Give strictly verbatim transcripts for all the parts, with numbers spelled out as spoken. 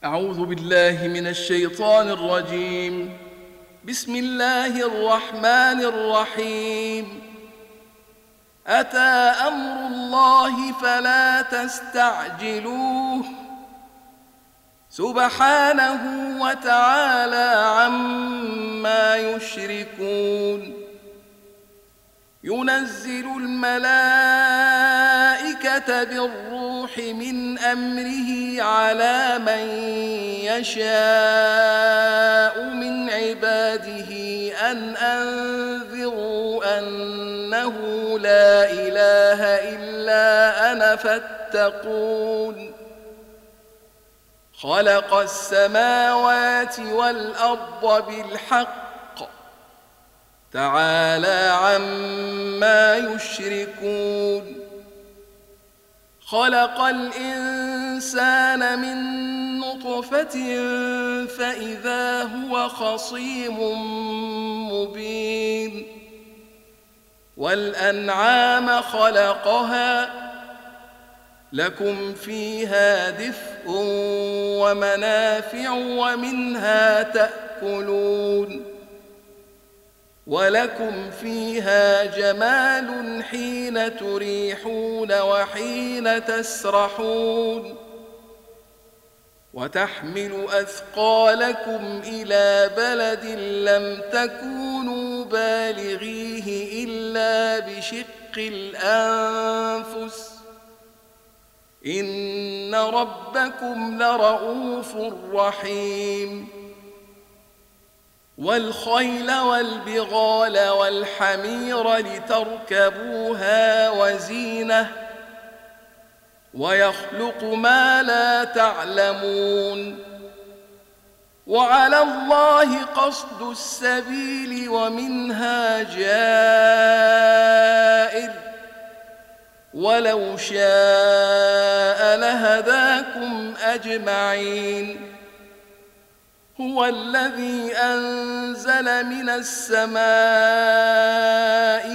أعوذ بالله من الشيطان الرجيم. بسم الله الرحمن الرحيم. أتى أمر الله فلا تستعجلوه سبحانه وتعالى عما يشركون. ينزل الملائكة بالروح من أمره على من يشاء من عباده أن أنذروا أنه لا إله إلا أنا فاتقون. خلق السماوات والأرض بالحق تعالى عما يشركون. خلق الإنسان من نطفة فإذا هو خصيم مبين. والأنعام خلقها لكم فيها دفء ومنافع ومنها تأكلون. ولكم فيها جمال حين تريحون وحين تسرحون. وتحمل أثقالكم إلى بلد لم تكونوا بالغيه إلا بشق الأنفس إن ربكم لرؤوف رحيم. والخيل والبغال والحمير لتركبوها وزينة ويخلق ما لا تعلمون. وعلى الله قصد السبيل ومنها جائر ولو شاء لهداكم أجمعين. هو الذي أنزل من السماء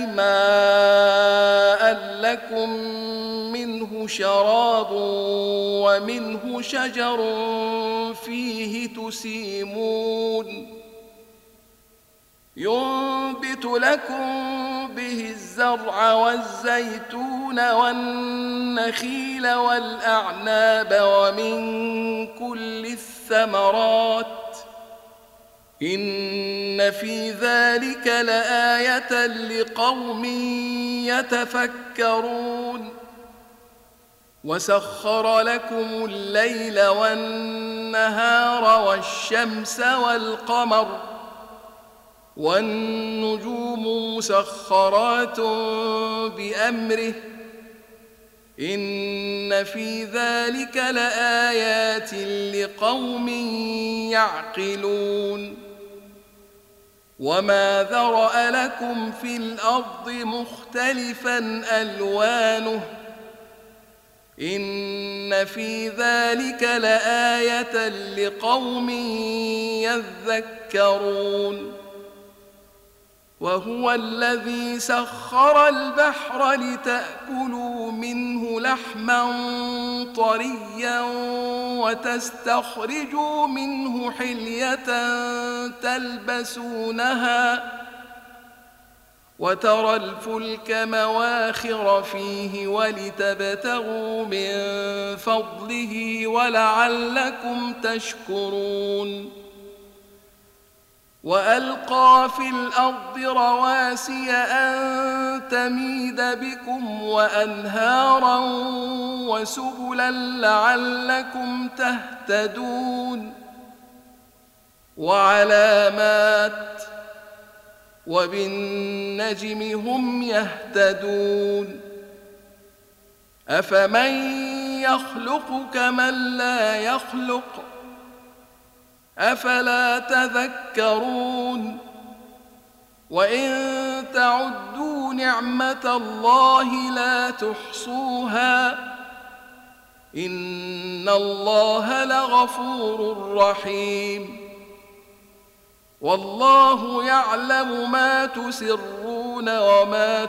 ماء لكم منه شراب ومنه شجر فيه تسيمون. ينبت لكم به الزرع والزيتون والنخيل والأعناب ومن كل الثمرات إن في ذلك لآية لقوم يتفكرون. وسخر لكم الليل والنهار والشمس والقمر والنجوم مسخرات بأمره إن في ذلك لآيات لقوم يعقلون. وما ذرأ لكم في الأرض مختلفا ألوانه إن في ذلك لآية لقوم يذكرون. وهو الذي سخر البحر لتأكلوا منه لحما طريا وتستخرجوا منه حلية تلبسونها وترى الفلك مواخر فيه ولتبتغوا من فضله ولعلكم تشكرون. وألقى في الأرض رواسي أن تميد بكم وأنهارا وسبلا لعلكم تهتدون. وعلامات وبالنجم هم يهتدون. أفمن يخلق كمن لا يخلق أفلا تذكرون. وإن تعدوا نعمة الله لا تحصوها إن الله لغفور رحيم. والله يعلم ما تسرون وما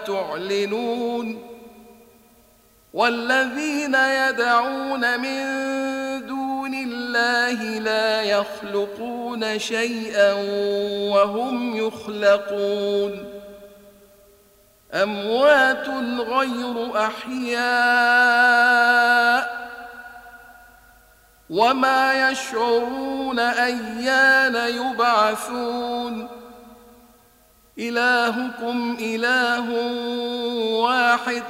تعلنون. والذين يدعون من دون دون الله لا يخلقون شيئا وهم يخلقون أموات غير أحياء وما يشعرون أيان يبعثون إلهكم إله واحد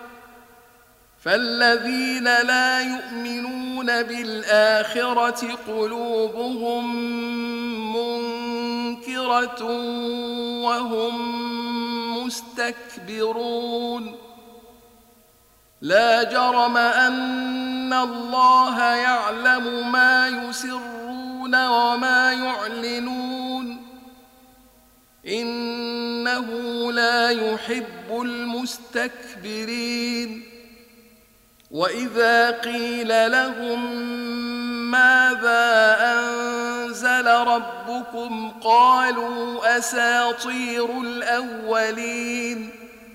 فالذين لا يؤمنون بالآخرة قلوبهم منكرة وهم مستكبرون لا جرم أن الله يعلم ما يسرون وما يعلنون إنه لا يحب المستكبرين وإذا قيل لهم ماذا أنزل ربكم قالوا أساطير الأولين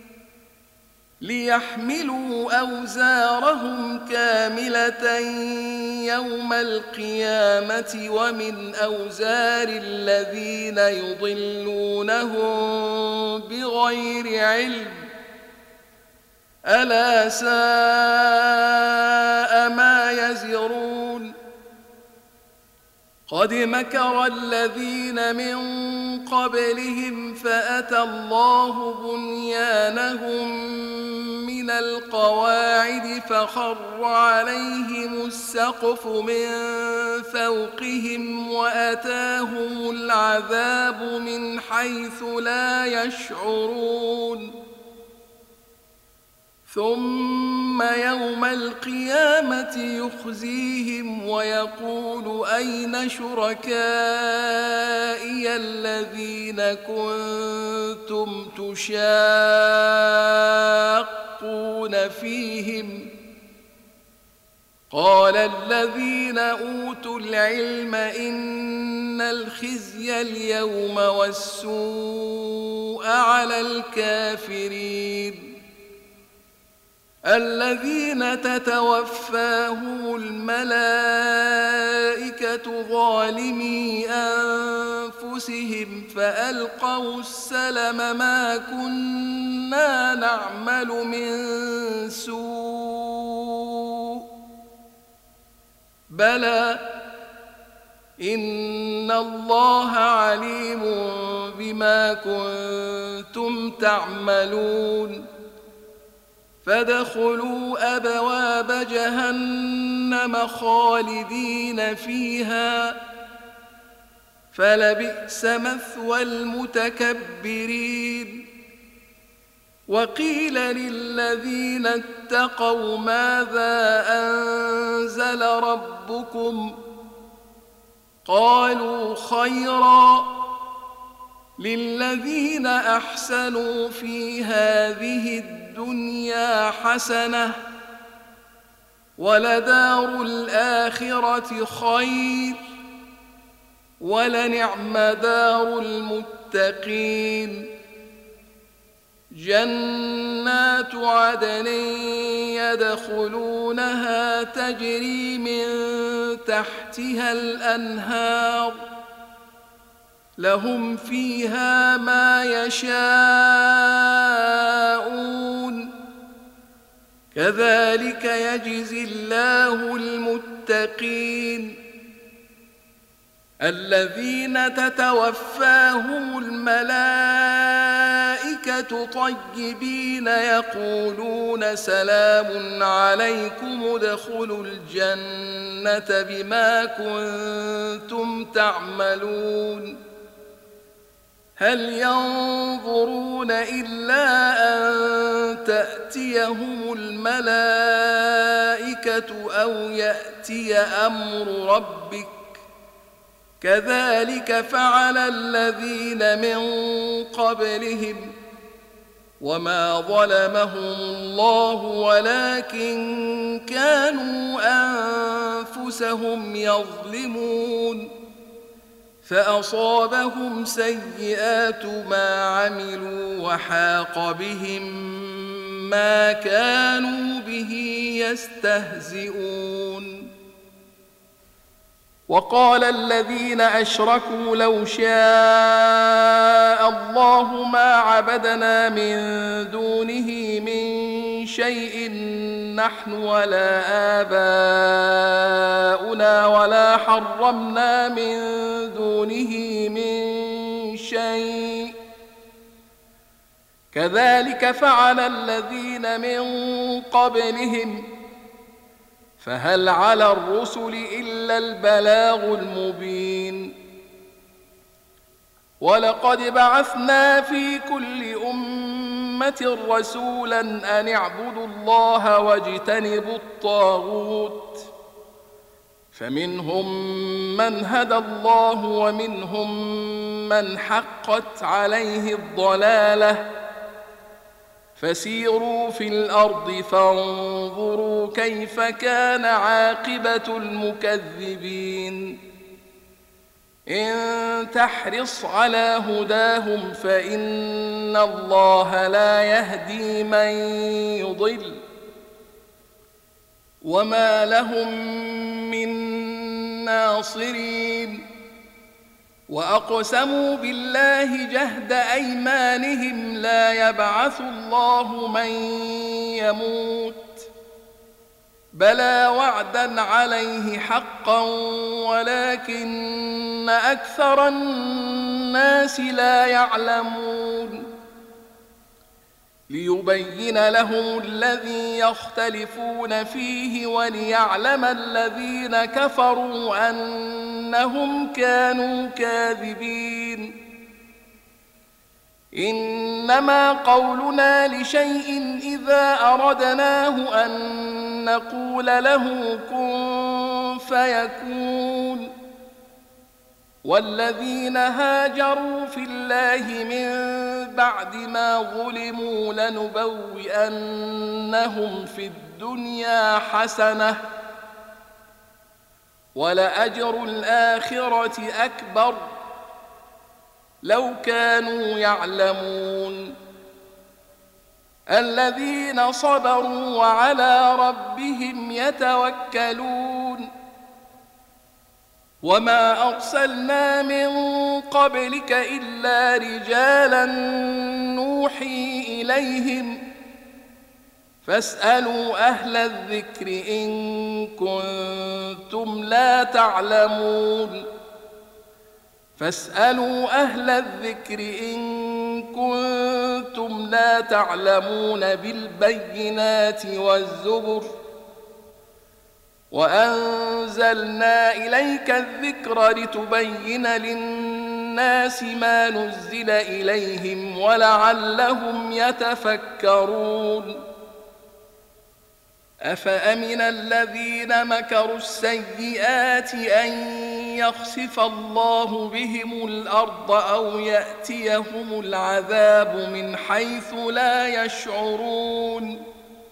ليحملوا أوزارهم كاملة يوم القيامة ومن أوزار الذين يضلونهم بغير علم ألا ساء ما يزرون قد مكر الذين من قبلهم فأتى الله بنيانهم من القواعد فخر عليهم السقف من فوقهم وأتاهم العذاب من حيث لا يشعرون ثم يوم القيامة يخزيهم ويقول أين شركائي الذين كنتم تشاقون فيهم قال الذين أوتوا العلم إن الخزي اليوم والسوء على الكافرين الذين تتوفاهم الملائكة ظالمي أنفسهم فألقوا السلم ما كنا نعمل من سوء بلى إن الله عليم بما كنتم تعملون فادخلوا أبواب جهنم خالدين فيها فلبئس مثوى المتكبرين وقيل للذين اتقوا ماذا أنزل ربكم قالوا خيرا للذين أحسنوا في هذه الدنيا حسنة ولدار الآخرة خير ولنعم دار المتقين جنات عدن يدخلونها تجري من تحتها الأنهار لهم فيها ما يشاءون كذلك يجزي الله المتقين الذين تتوفاهم الملائكة طيبين يقولون سلام عليكم ادخلوا الجنة بما كنتم تعملون هل ينظرون إلا أن تأتيهم الملائكة أو يأتي أمر ربك كذلك فعل الذين من قبلهم وما ظلمهم الله ولكن كانوا أنفسهم يظلمون فأصابهم سيئات ما عملوا وحاق بهم ما كانوا به يستهزئون وقال الذين أشركوا لو شاء الله ما عبدنا من دونه من شيء نحن ولا آباؤنا ولا حرمنا من دونه من شيء كذلك فعل الذين من قبلهم فهل على الرسل إلا البلاغ المبين ولقد بعثنا في كل أمة رسولا أن اعبدوا الله واجتنبوا الطاغوت فمنهم من هدى الله ومنهم من حقت عليه الضلالة فسيروا في الأرض فانظروا كيف كان عاقبة المكذبين إن تحرص على هداهم فإن الله لا يهدي من يضل وما لهم من ناصرين وأقسموا بالله جهد أيمانهم لا يبعث الله من يموت بلى وعدا عليه حقا ولكن أكثر الناس لا يعلمون ليبين لهم الذي يختلفون فيه وليعلم الذين كفروا أنهم كانوا كاذبين إنما قولنا لشيء إذا أردناه أن نقول له كن فيكون والذين هاجروا في الله من بعد ما ظلموا لنبوئنهم في الدنيا حسنة ولأجر الآخرة أكبر لو كانوا يعلمون الذين صبروا وعلى ربهم يتوكلون وما أرسلنا من قبلك إلا رجالا نوحي إليهم فاسألوا أهل الذكر إن كنتم لا تعلمون فاسألوا أهل الذكر إن كنتم لا تعلمون بالبينات والزبر وأنزلنا إليك الذكر لتبين للناس ما نزل إليهم ولعلهم يتفكرون أفأمن الذين مكروا السيئات أن يخسف الله بهم الأرض أو يأتيهم العذاب من حيث لا يشعرون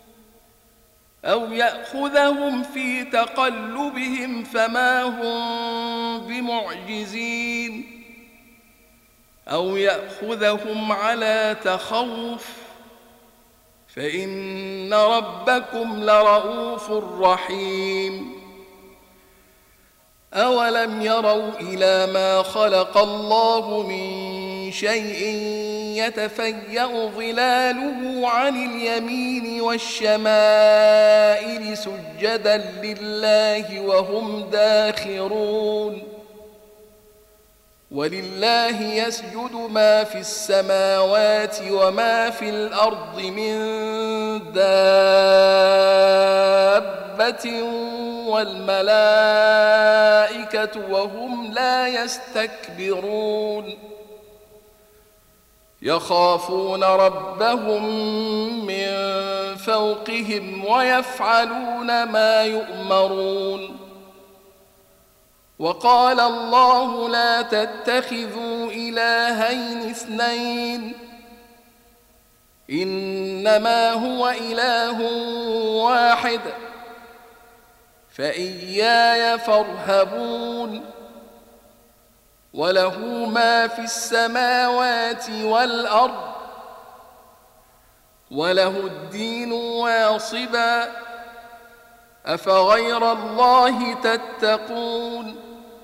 أو يأخذهم في تقلبهم فما هم بمعجزين أو يأخذهم على تخوف فإن ربكم لرؤوف رحيم أولم يروا إلى ما خلق الله من شيء يتفيأ ظلاله عن اليمين والشمائل سجدا لله وهم داخرون ولله يسجد ما في السماوات وما في الأرض من دابة والملائكة وهم لا يستكبرون يخافون ربهم من فوقهم ويفعلون ما يؤمرون وقال الله لا تتخذوا إلهين اثنين إنما هو إله واحد فإياي فارهبون وله ما في السماوات والأرض وله الدين واصبا أفغير الله تتقون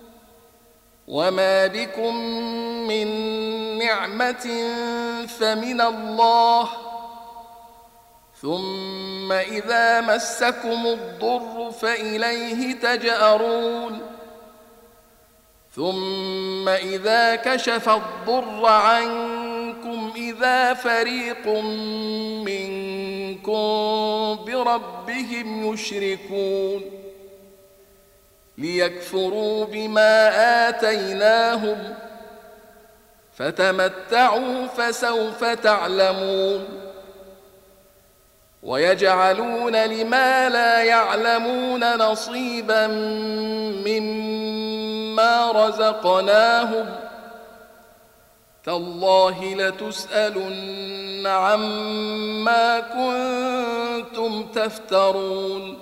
وما بكم من نعمة فمن الله، ثم إذا مسكم الضر فإليه تجأرون. ثم إذا كشف الضر عنكم إذا فريق منكم بربهم يشركون، ليكفروا بما آتيناهم، فتمتعوا فسوف تعلمون. ويجعلون لما لا يعلمون نصيبا مما رزقناهم، تالله لتسألن عما كنتم تفترون.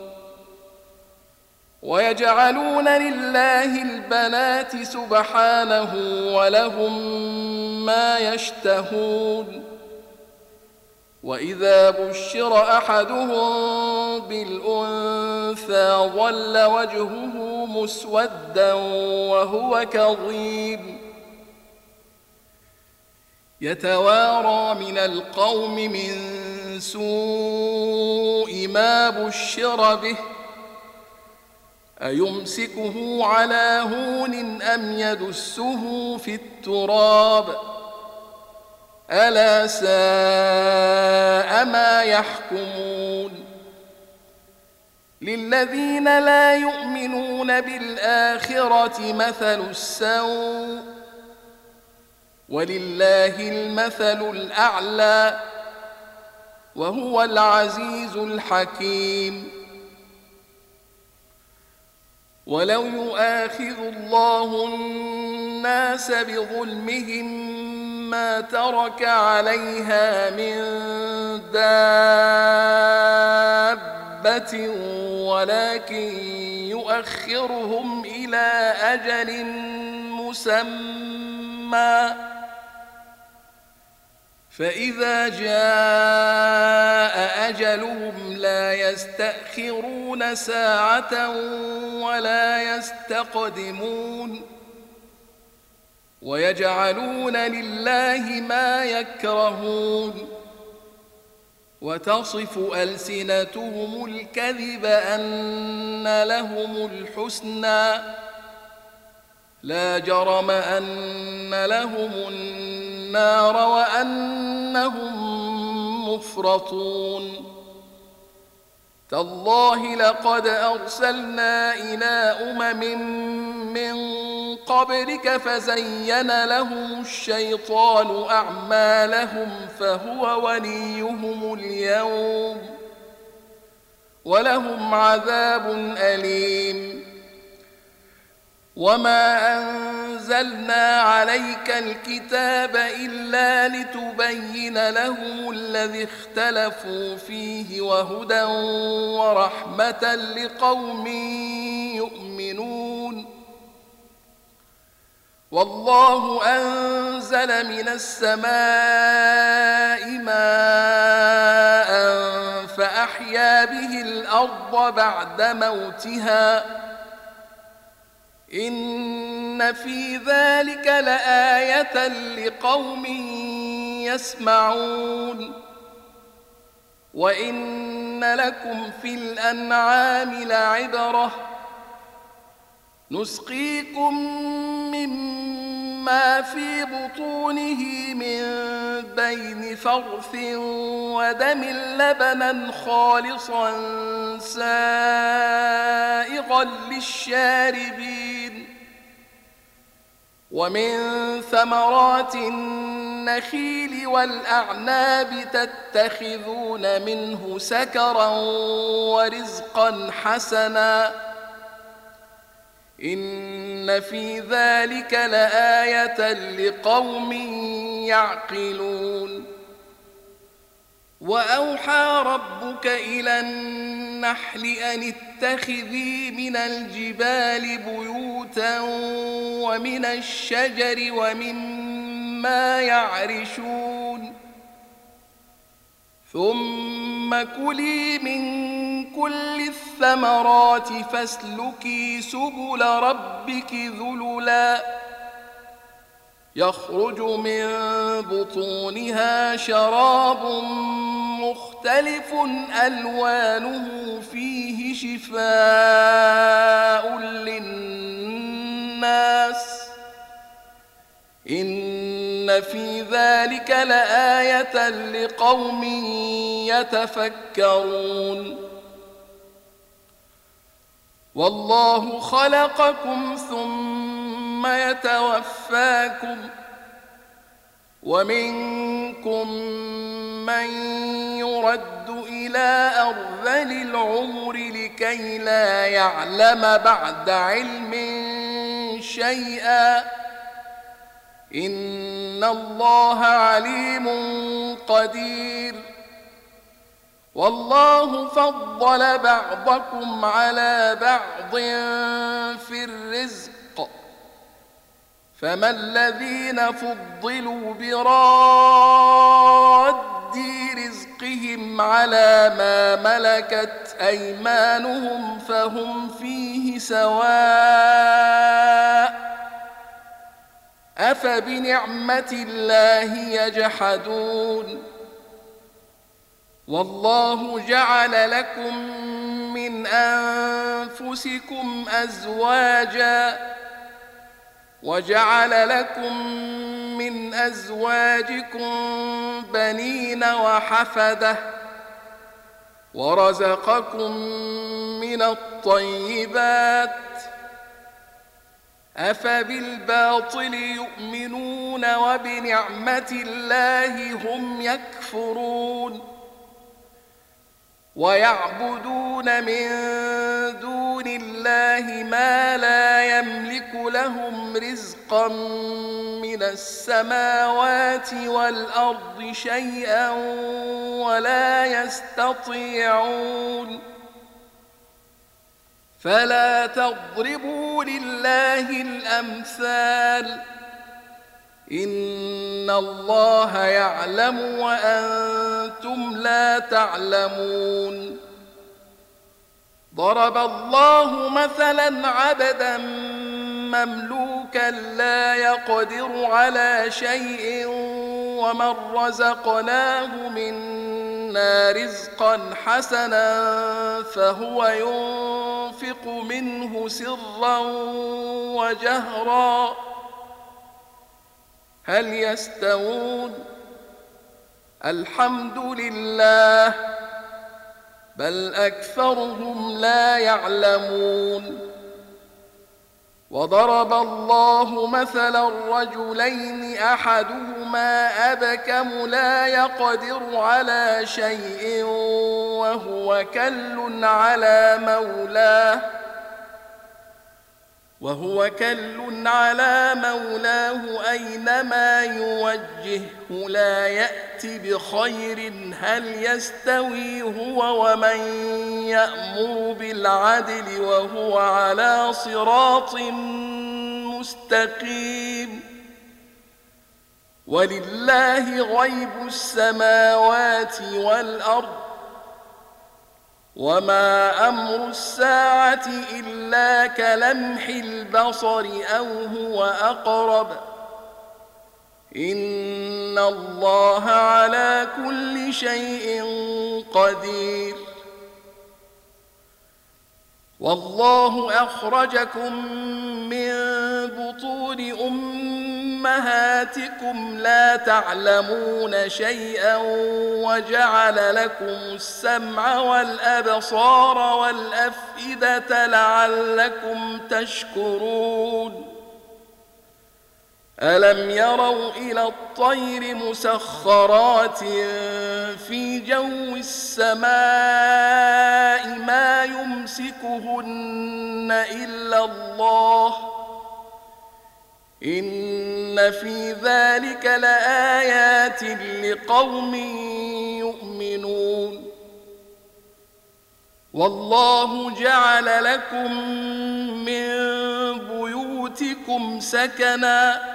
ويجعلون لله البنات سبحانه ولهم ما يشتهون. وإذا بشر أحدهم بالأنثى ظل وجهه مسودا وهو كظيم، يتوارى من القوم من سوء ما بشر به، أيمسكه على هون أم يدسه في التراب، ألا ساء ما يحكمون. للذين لا يؤمنون بالآخرة مثل السوء، ولله المثل الأعلى وهو العزيز الحكيم. ولو يؤاخذ الله الناس بظلمهم ما ترك عليها من دابة ولكن يؤخرهم إلى أجل مسمى، فإذا جاء أجلهم لا يستأخرون ساعة ولا يستقدمون. ويجعلون لله ما يكرهون، وتصف ألسنتهم الكذب أن لهم الحسنى، لا جرم أن لهم النار وأنهم مفرطون. تالله لقد أرسلنا إلى أمم من قبلك فزين لهم الشيطان أعمالهم فهو وليهم اليوم ولهم عذاب أليم. وما أنزلنا عليك الكتاب إلا لتبين لهم الذي اختلفوا فيه وهدى ورحمة لقوم يؤمنون. والله أنزل من السماء ماء فأحيا به الأرض بعد موتها، إن في ذلك لآية لقوم يسمعون. وإن لكم في الأنعام لعبرة، نسقيكم مما في بطونه من بين فرث ودم لبنا خالصا سائغا للشاربين، ومن ثمرات النخيل والأعناب تتخذون منه سكرا ورزقا حسنا، إن في ذلك لآية لقوم يعقلون. وأوحى ربك إلى النحل أن اتخذي من الجبال بيوتا ومن الشجر ومما يعرشون، ثم كلي من كل الثمرات فاسلكي سبل ربك ذللا يخرج من بطونها شراب مختلف ألوانه فيه شفاء للناس إن في ذلك لآية لقوم يتفكرون والله خلقكم ثم يتوفاكم ومنكم من يرد إلى أرذل العمر لكي لا يعلم بعد علم شيئا إن الله عليم قدير والله فضل بعضكم على بعض في الرزق فما الذين فضلوا براد رزقهم على ما ملكت أيمانهم فهم فيه سواء أفبنعمة الله يجحدون والله جعل لكم من أنفسكم أزواجا وجعل لكم من أزواجكم بنين وحفدة ورزقكم من الطيبات أفبالباطل يؤمنون وبنعمة الله هم يكفرون ويعبدون من دون الله ما لا يملك لهم رزقا من السماوات والأرض شيئا ولا يستطيعون فلا تضربوا لله الأمثال إن الله يعلم وأنتم لا تعلمون ضرب الله مثلا عبدا مملوكا لا يقدر على شيء ومن رزقناه منا رزقا حسنا فهو ينفق منه سرا وجهرا هل يستوون الحمد لله بل أكثرهم لا يعلمون وضرب الله مثلا رجلين أحدهما أبكم لا يقدر على شيء وهو كل على مولاه وهو كل على مولاه أينما يوجهه لا يأتي بخير هل يستوي هو ومن يأمر بالعدل وهو على صراط مستقيم ولله غيب السماوات والأرض وما أمر الساعة إلا كلمح البصر أو هو أقرب إن الله على كل شيء قدير والله أخرجكم من بطون أمهاتكم لا تعلمون شيئا وجعل لكم السمع والأبصار والأفئدة لعلكم تشكرون ألم يروا إلى الطير مسخرات في جو السماء ما يمسكهن إلا الله إن في ذلك لآيات لقوم يؤمنون والله جعل لكم من بيوتكم سكنا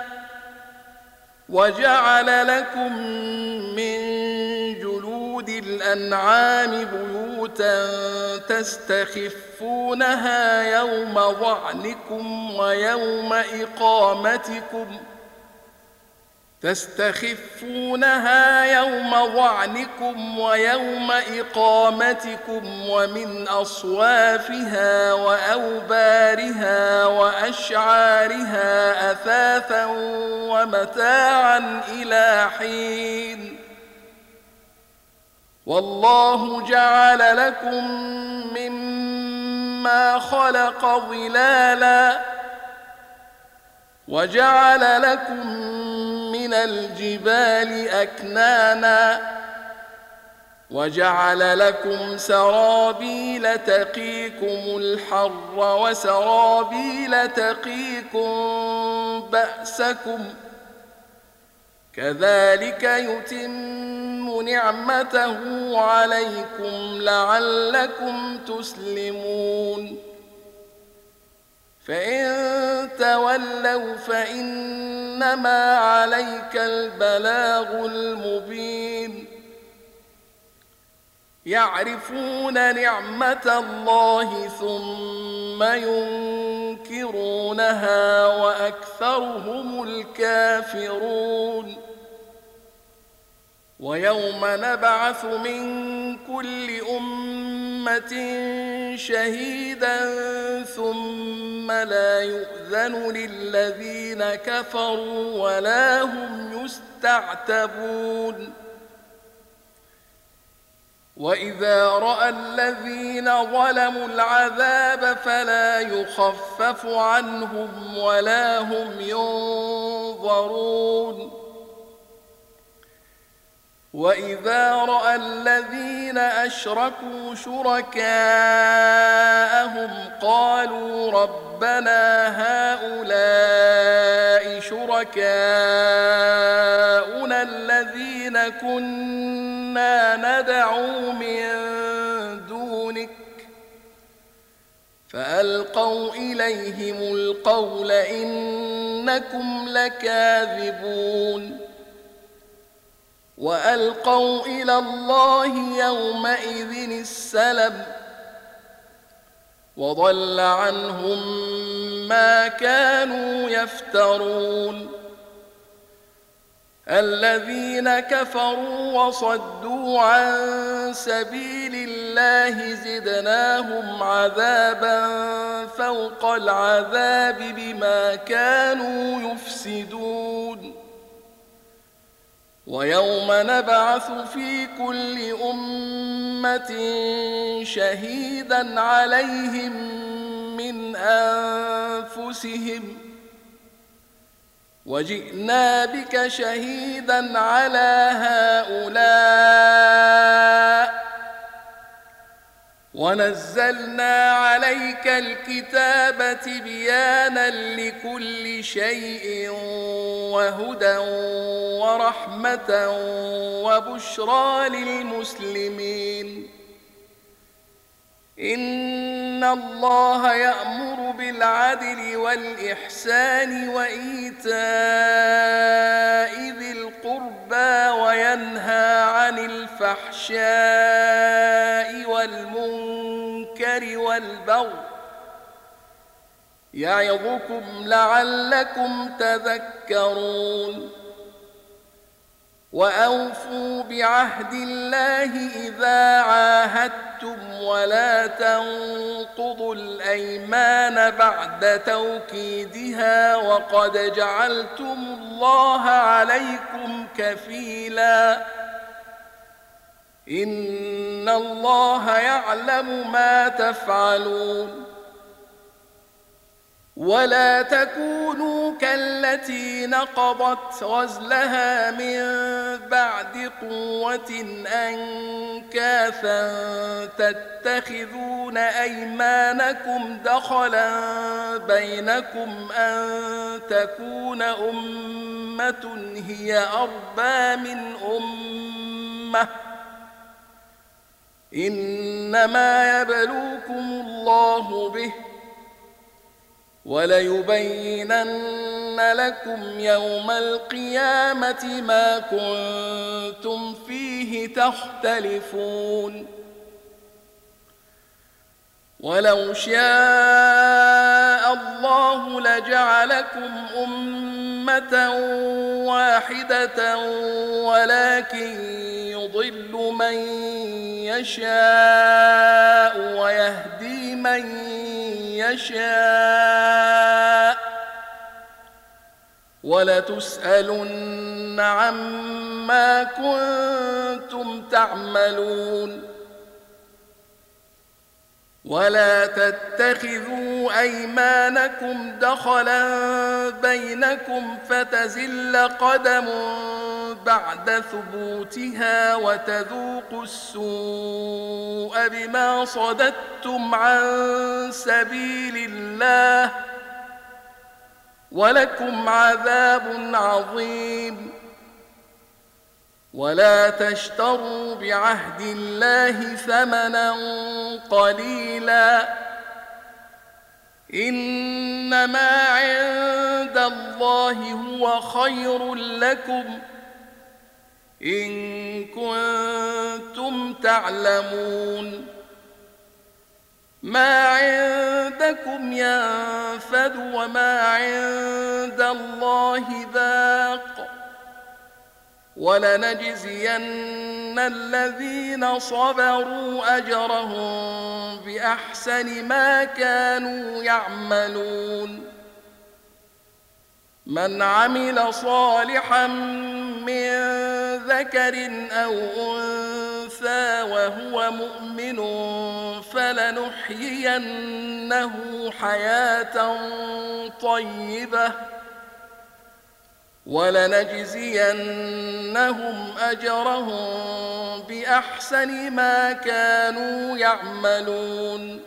وجعل لكم من جلود الأنعام بيوتا تستخفونها يوم ظعنكم ويوم إقامتكم تستخفونها يوم ظعنكم ويوم إقامتكم ومن أصوافها وأوبارها وأشعارها أثاثا ومتاعا إلى حين والله جعل لكم مما خلق ظلالا وجعل لكم من الجبال أكنانا وجعل لكم سرابيل تقيكم الحر وسرابيل تقيكم بأسكم كذلك يتم نعمته عليكم لعلكم تسلمون فإن تولوا فإنما عليك البلاغ المبين يعرفون نعمة الله ثم ينكرونها وأكثرهم الكافرون ويوم نبعث من كل أمة شهيدا ثم لا يؤذن للذين كفروا ولا هم يستعتبون وإذا رأى الذين ظلموا العذاب فلا يخفف عنهم ولا هم ينظرون وإذا رأى الذين أشركوا شركاءهم قالوا ربنا هؤلاء شركاؤنا الذين كنا ندعو من دونك فألقوا إليهم القول إنكم لكاذبون وألقوا إلى الله يومئذ السلم وضل عنهم ما كانوا يفترون الذين كفروا وصدوا عن سبيل الله زدناهم عذابا فوق العذاب بما كانوا يفسدون ويوم نبعث في كل أمة شهيدا عليهم من أنفسهم وجئنا بك شهيدا على هؤلاء ونزلنا عليك الكتاب تبيانا لكل شيء وهدى ورحمة وبشرى للمسلمين إن الله يأمر بالعدل والإحسان وإيتاء ذي القربى وينهى عن الفحشاء والمنكر والبغي يعظكم لعلكم تذكرون وأوفوا بعهد الله إذا عاهدتم ولا تنقضوا الأيمان بعد توكيدها وقد جعلتم الله عليكم كفيلا إن الله يعلم ما تفعلون ولا تكونوا كالتي نقضت غزلها من بعد قوة أنكاثا تتخذون أيمانكم دخلا بينكم أن تكون أمة هي أربى من أمة إنما يبلوكم الله به وليبينن لكم يوم القيامة ما كنتم فيه تختلفون ولو شاء الله لجعلكم أمة أمة واحدة ولكن يضل من يشاء ويهدي من يشاء ولتسألن عما كنتم تعملون. ولا تتخذوا أيمانكم دخلا بينكم فتزل قدم بعد ثبوتها وتذوقوا السوء بما صددتم عن سبيل الله ولكم عذاب عظيم. ولا تشتروا بعهد الله ثمنا قليلا إنما عند الله هو خير لكم إن كنتم تعلمون. ما عندكم ينفد وما عند الله باق ولنجزين الذين صبروا أجرهم بأحسن ما كانوا يعملون. من عمل صالحا من ذكر أو أنثى وهو مؤمن فلنحيينه حياة طيبة ولنجزينهم أجرهم بأحسن ما كانوا يعملون.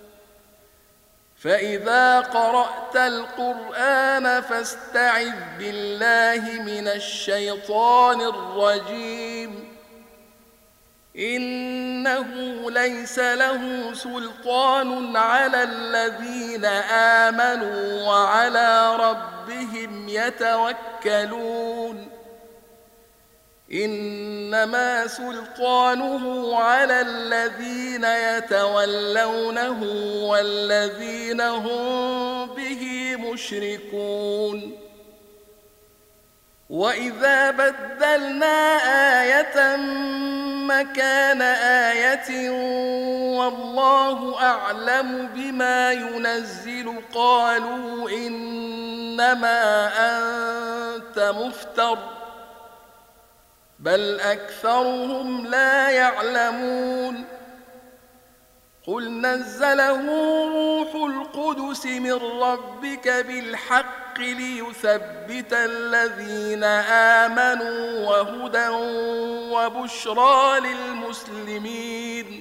فإذا قرأت القرآن فاستعذ بالله من الشيطان الرجيم إنه ليس له سلطان على الذين آمنوا وعلى ربهم يتوكلون. إنما سلطانه على الذين يتولونه والذين هم به مشركون. وإذا بدلنا آية مكان آية والله أعلم بما ينزل قالوا إنما أنت مفتر بل أكثرهم لا يعلمون. قل نزله روح القدس من ربك بالحق ليثبت الذين آمنوا وهدى وبشرى للمسلمين.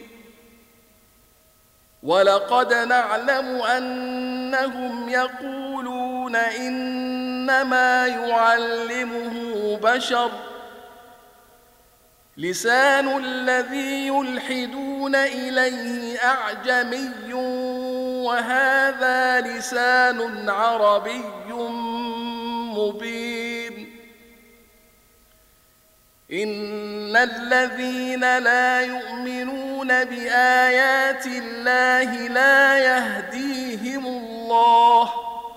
ولقد نعلم أنهم يقولون إنما يعلمه بشر لسان الذي يلحدون إليه أعجمي وهذا لسان عربي مبين. إن الذين لا يؤمنون بآيات الله لا يهديهم الله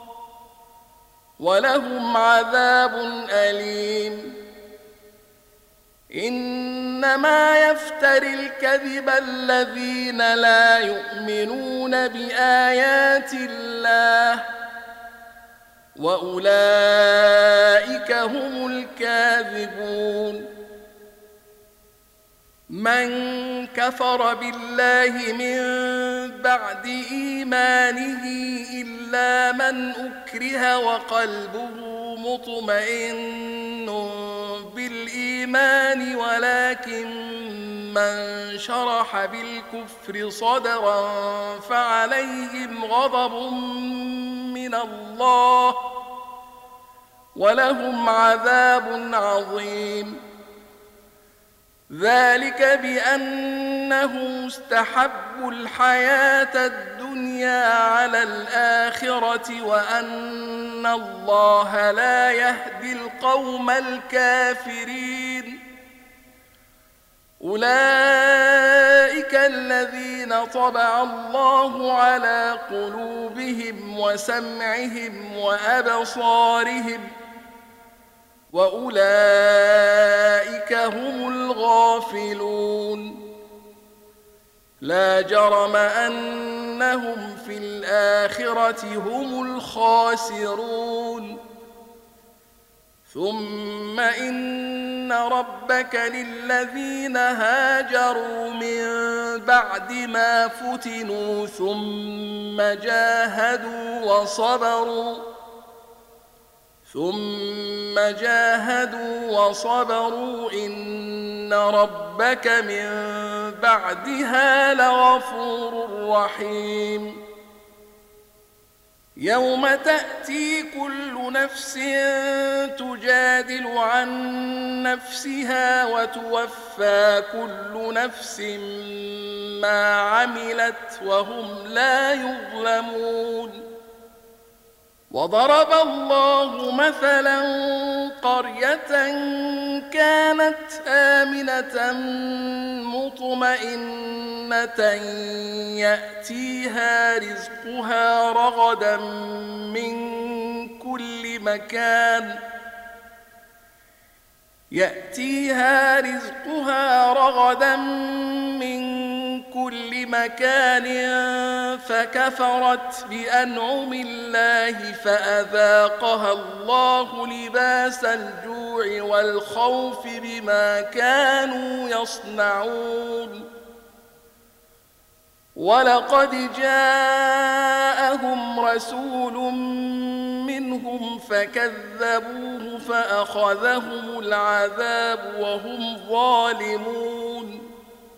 ولهم عذاب أليم. إنما يفتري الكذب الذين لا يؤمنون بآيات الله وأولئك هم الكاذبون. من كفر بالله من بعد إيمانه إلا من أكره وقلبه مطمئن بالإيمان ولكن من شرح بالكفر صدرا فعليهم غضب من الله ولهم عذاب عظيم. ذلك بأنه استحبوا الحياة الدنيا على الآخرة وأن الله لا يهدي القوم الكافرين. أولئك الذين طبع الله على قلوبهم وسمعهم وأبصارهم وأولئك هم الغافلون لا جرم أنهم في الآخرة هم الخاسرون ثم إن ربك للذين هاجروا من بعد ما فتنوا ثم جاهدوا وصبروا ثم جاهدوا وصبروا إن ربك من بعدها لغفور رحيم يوم تأتي كل نفس تجادل عن نفسها وتوفى كل نفس ما عملت وهم لا يظلمون وضرب الله مثلا قرية كانت آمنة مطمئنة يأتيها رزقها رغدا من كل مكان يأتيها رزقها رغدا من كل مكان فكفرت بأنعم الله فأذاقها الله لباس الجوع والخوف بما كانوا يصنعون ولقد جاءهم رسول منهم فكذبوه فأخذهم العذاب وهم ظالمون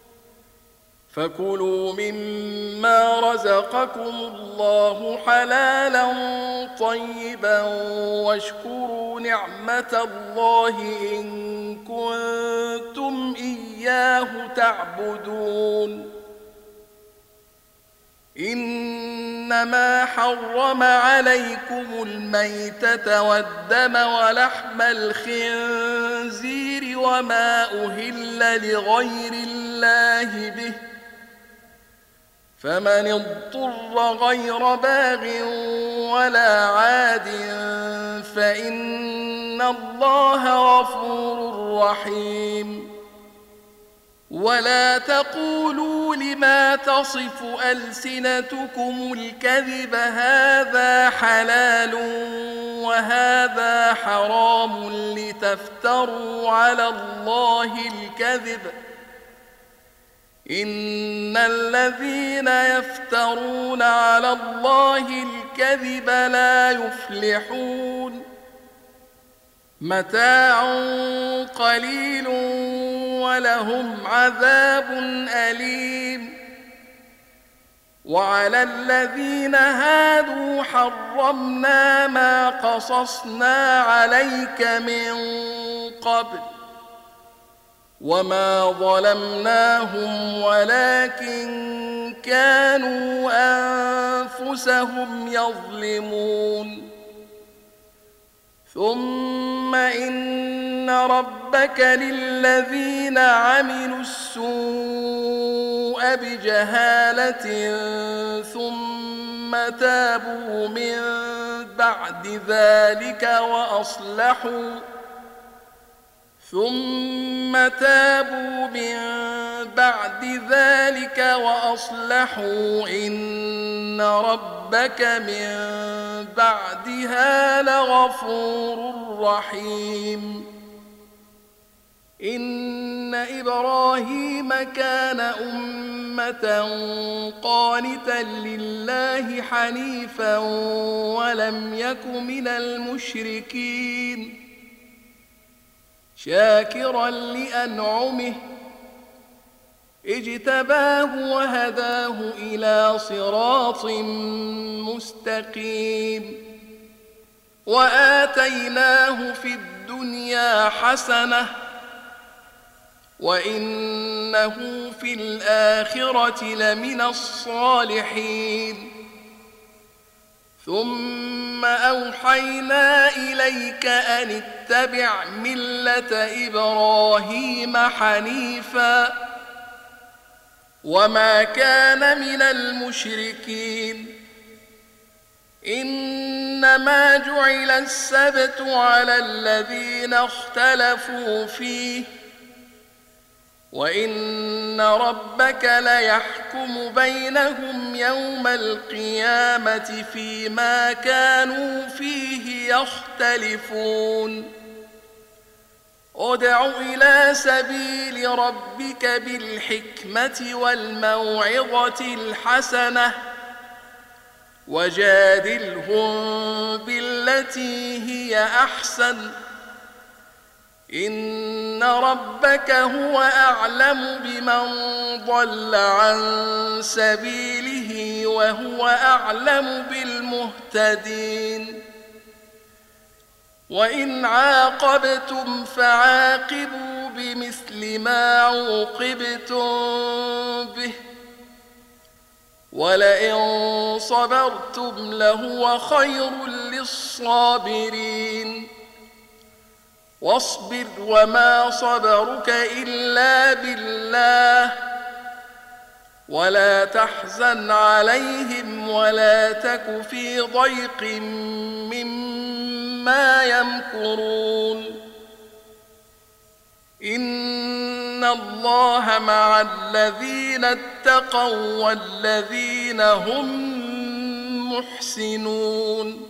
فكلوا مما رزقكم الله حلالا طيبا واشكروا نعمة الله إن كنتم إياه تعبدون إنما حرم عليكم الميتة والدم ولحم الخنزير وما أهل لغير الله به فمن اضطر غير باغ ولا عاد فإن الله غفور رحيم ولا تقولوا لما تصف ألسنتكم الكذب هذا حلال وهذا حرام لتفتروا على الله الكذب إن الذين يفترون على الله الكذب لا يفلحون متاع قليل ولهم عذاب أليم وعلى الذين هادوا حرمنا ما قصصنا عليك من قبل وما ظلمناهم ولكن كانوا أنفسهم يظلمون ثم إن ربك للذين عملوا السوء بجهالة ثم تابوا من بعد ذلك وأصلحوا ثم تابوا من بعد ذلك وأصلحوا إن ربك من بعدها لغفور رحيم إن إبراهيم كان أمة قانتا لله حنيفا ولم يك من المشركين شاكرا لأنعمه اجتباه وهداه إلى صراط مستقيم وآتيناه في الدنيا حسنة وإنه في الآخرة لمن الصالحين ثم أوحينا إليك أن اتبع ملة إبراهيم حنيفا وما كان من المشركين إنما جعل السبت على الذين اختلفوا فيه وإن ربك ليحكم بينهم يوم القيامة فيما كانوا فيه يختلفون ادع إلى سبيل ربك بالحكمة والموعظة الحسنة وجادلهم بالتي هي أحسن إن ربك هو أعلم بمن ضل عن سبيله وهو أعلم بالمهتدين وإن عاقبتم فعاقبوا بمثل ما عوقبتم به ولئن صبرتم لهو خير للصابرين واصبر وما صبرك إلا بالله ولا تحزن عليهم ولا تك في ضيق مما يمكرون إن الله مع الذين اتقوا والذين هم محسنون